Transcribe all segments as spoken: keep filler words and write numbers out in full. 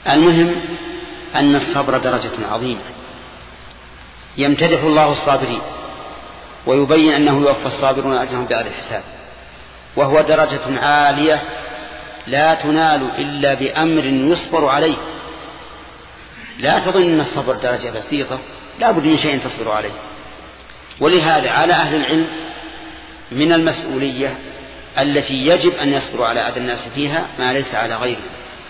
المهم أن الصبر درجة عظيمة يمتدح الله الصابرين ويبين أنه يوفى الصابرون أجرهم بغير حساب، وهو درجة عالية لا تنال إلا بأمر يصبر عليه. لا تظن أن الصبر درجة بسيطة، لا بد من شيء تصبر عليه. ولهذا على أهل العلم من المسؤولية التي يجب أن يصبروا على أذى الناس فيها ما ليس على غيره.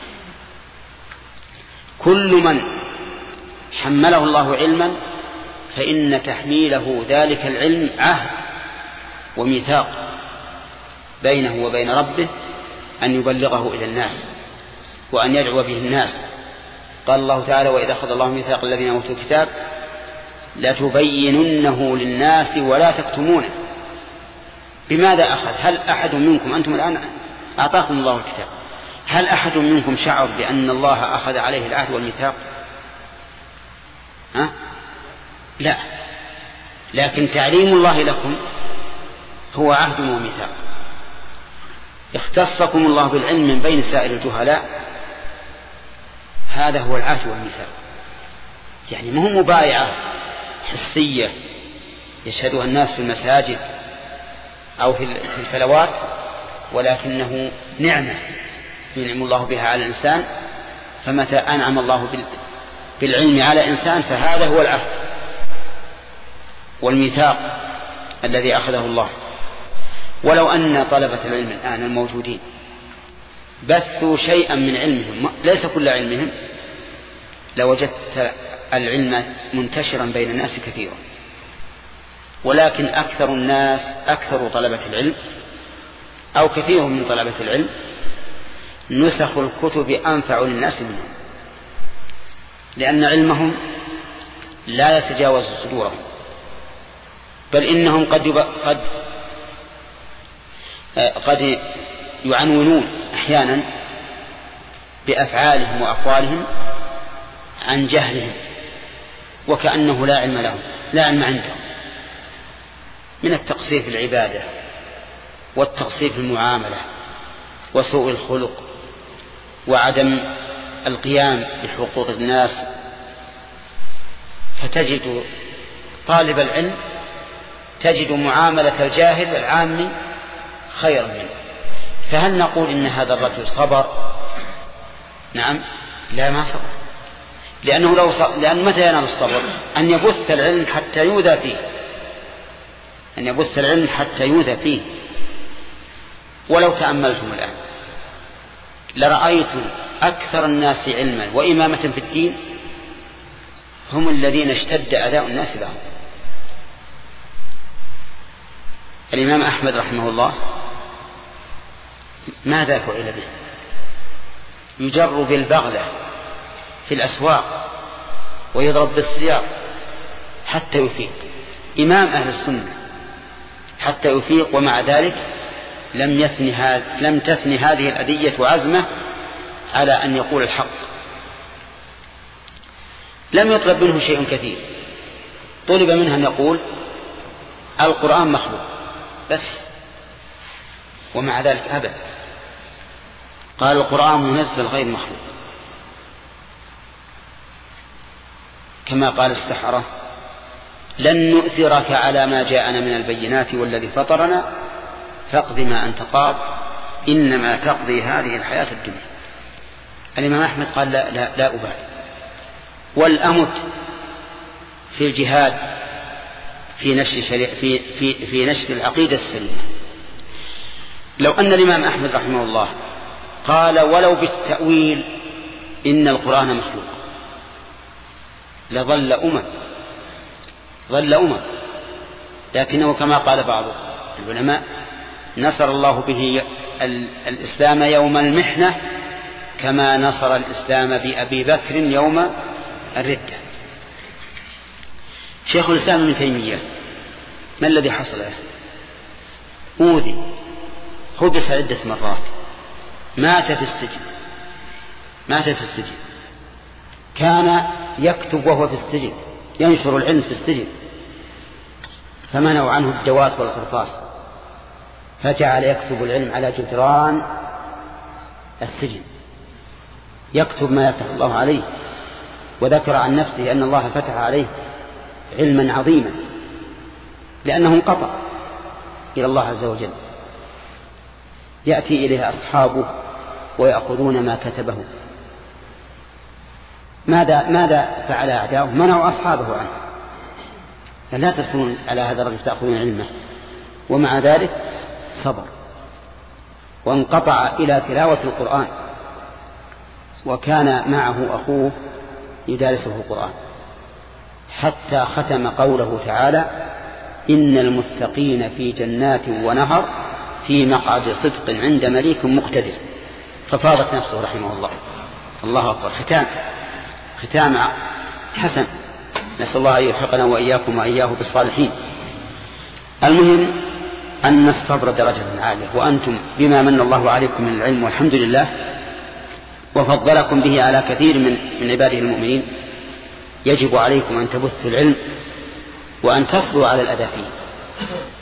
كل من حمله الله علما فإن تحميله ذلك العلم عهد وميثاق بينه وبين ربه أن يبلغه إلى الناس وأن يدعو به الناس. قال الله تعالى: وإذا أخذ الله ميثاق الذين أوتوا الكتاب لتبيننه للناس ولا تكتمونه. بماذا أخذ؟ هل أحد منكم، أنتم الآن أعطاكم الله الكتاب، هل أحد منكم شعر بأن الله أخذ عليه العهد والميثاق؟ ها؟ لا، لكن تعليم الله لكم هو عهد وميثاق. اختصكم الله بالعلم من بين سائر الجهلاء، هذا هو العهد والميثاق. يعني ما هو مبايعة حسية يشهدها الناس في المساجد أو في الفلوات، ولكنه نعمة ينعم الله بها على الإنسان. فمتى أنعم الله بالعلم على إنسان فهذا هو العهد والميثاق الذي أخذه الله. ولو أن طلبة العلم الآن الموجودين بثوا شيئا من علمهم، ليس كل علمهم، لوجدت العلم منتشرا بين الناس كثيرا. ولكن أكثر الناس، أكثر طلبة العلم أو كثير من طلبة العلم نسخ الكتب أنفع للناس منهم، لأن علمهم لا يتجاوز صدورهم، بل إنهم قد قد قد يعنونون أحيانا بأفعالهم وأقوالهم عن جهلهم، وكأنه لا علم لهم، لا علم عندهم، من التقصير في العبادة والتقصير في المعاملة وسوء الخلق وعدم القيام بحقوق الناس. فتجد طالب العلم تجد معاملة الجاهل العامي خيرا منه. فهل نقول إن هذا الرجل صبر؟ نعم، لا، ما صبر، لأنه لو صبر، لأن متى ينال الصبر؟ أن يبث العلم حتى يؤذى فيه، أن يبث العلم حتى يؤذى فيه. ولو تأملتم الآن لرأيتم أكثر الناس علما وإمامة في الدين هم الذين اشتد أذى الناس لهم. الإمام أحمد رحمه الله ماذا فعل به؟ يجر بالبغلة في الأسواق ويضرب بالسياق حتى يفيق، إمام أهل السنة حتى يفيق، ومع ذلك لم يثني هذا لم تثني هذه الأذية عزمه على أن يقول الحق. لم يطلب منه شيء كثير، طلب منه أن يقول القرآن مخلوق بس، ومع ذلك أبى، قال القرآن منزل غير مخلوق، كما قال السحرة: لن نؤثرك على ما جاءنا من البينات والذي فطرنا فاقض ما أنت قاض إنما تقضي هذه الحياة الدنيا. الإمام أحمد قال لا, لا, لا أبالي، والأمت في الجهاد في نشر, في, في, في نشر العقيدة السليمة. لو أن الإمام أحمد رحمه الله قال ولو بالتأويل إن القرآن مخلوق لظل أمم ظل أمم لكنه كما قال بعض العلماء: نصر الله به الإسلام يوم المحنة كما نصر الإسلام بأبي بكر يوم الردة. شيخ الإسلام ابن تيمية ما الذي حصل له؟ أوذي، حبس عدة مرات، مات في السجن مات في السجن كان يكتب وهو في السجن، ينشر العلم في السجن، فمنعوا عنه الدوات والقرطاس، فجعل يكتب العلم على جدران السجن. يكتب ما يفتح الله عليه، وذكر عن نفسه أن الله فتح عليه علما عظيما لأنه انقطع إلى الله عز وجل. يأتي إليه أصحابه ويأخذون ما كتبه. ماذا, ماذا فعل أعداؤه؟ منعوا أصحابه عنه، لا تدخلون على هذا الرجل تأخذون علمه، ومع ذلك صبر وانقطع إلى تلاوة القرآن، وكان معه أخوه يدارسه القرآن حتى ختم قوله تعالى: إن المتقين في جنات ونهر في مقعد صدق عند مليك مقتدر. ففاضت نفسه رحمه الله. الله أكبر. ختام ختام حسن، نسأل الله أن يلحقنا وإياكم وإياه بالصالحين. المهم أن الصبر درجة عالية، وأنتم بما من الله عليكم من العلم والحمد لله وفضلكم به على كثير من, من عباده المؤمنين، يجب عليكم أن تبثوا العلم وأن تصبروا على الأذى فيه.